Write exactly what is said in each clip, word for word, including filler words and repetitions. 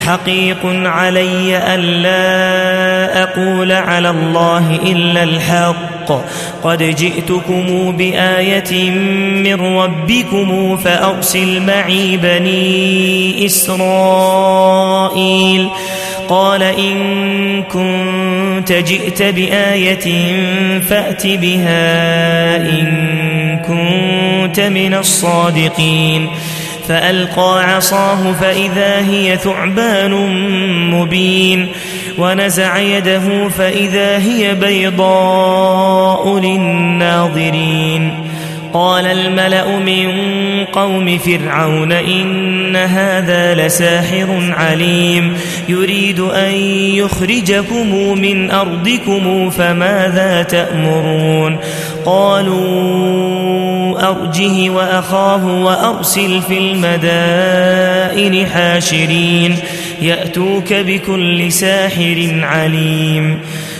حقيق علي ألا أقول على الله إلا الحق قد جئتكم بآية من ربكم فأرسل معي بني إسرائيل قال إن كنت جئت بآية فأت بها إن كنت من الصادقين فألقى عصاه فإذا هي ثعبان مبين ونزع يده فإذا هي بيضاء للناظرين قال الملأ من قوم فرعون إن هذا لساحر عليم يريد أن يخرجكم من أرضكم فماذا تأمرون قالوا أرجه وأخاه وأرسل في المدائن حاشرين يأتوك بكل ساحر عليم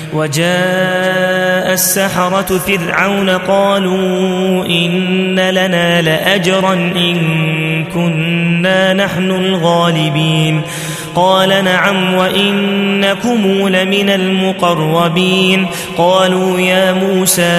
وجاء السحرة فرعون قالوا إن لنا لأجرا إن كنا نحن الغالبين قال نعم وإنكم لمن المقربين قالوا يا موسى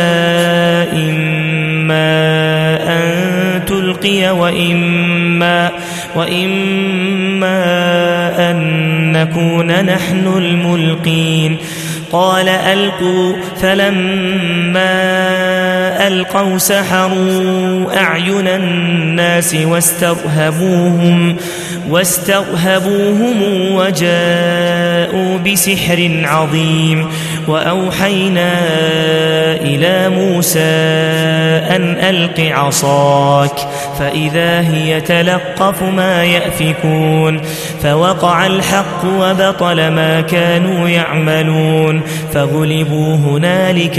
إما أن تلقي وإما, وإما أن نكون نحن الملقين قال ألقوا فلما ألقوا سحروا أعين الناس واسترهبوهم, واسترهبوهم وجاءوا بسحر عظيم وأوحينا إلى موسى أن ألق عصاك فإذا هي تلقف ما يأفكون فوقع الحق وبطل ما كانوا يعملون فغلبوا هنالك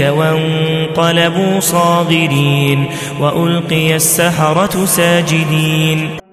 وانقلبوا صاغرين وألقي السحرة ساجدين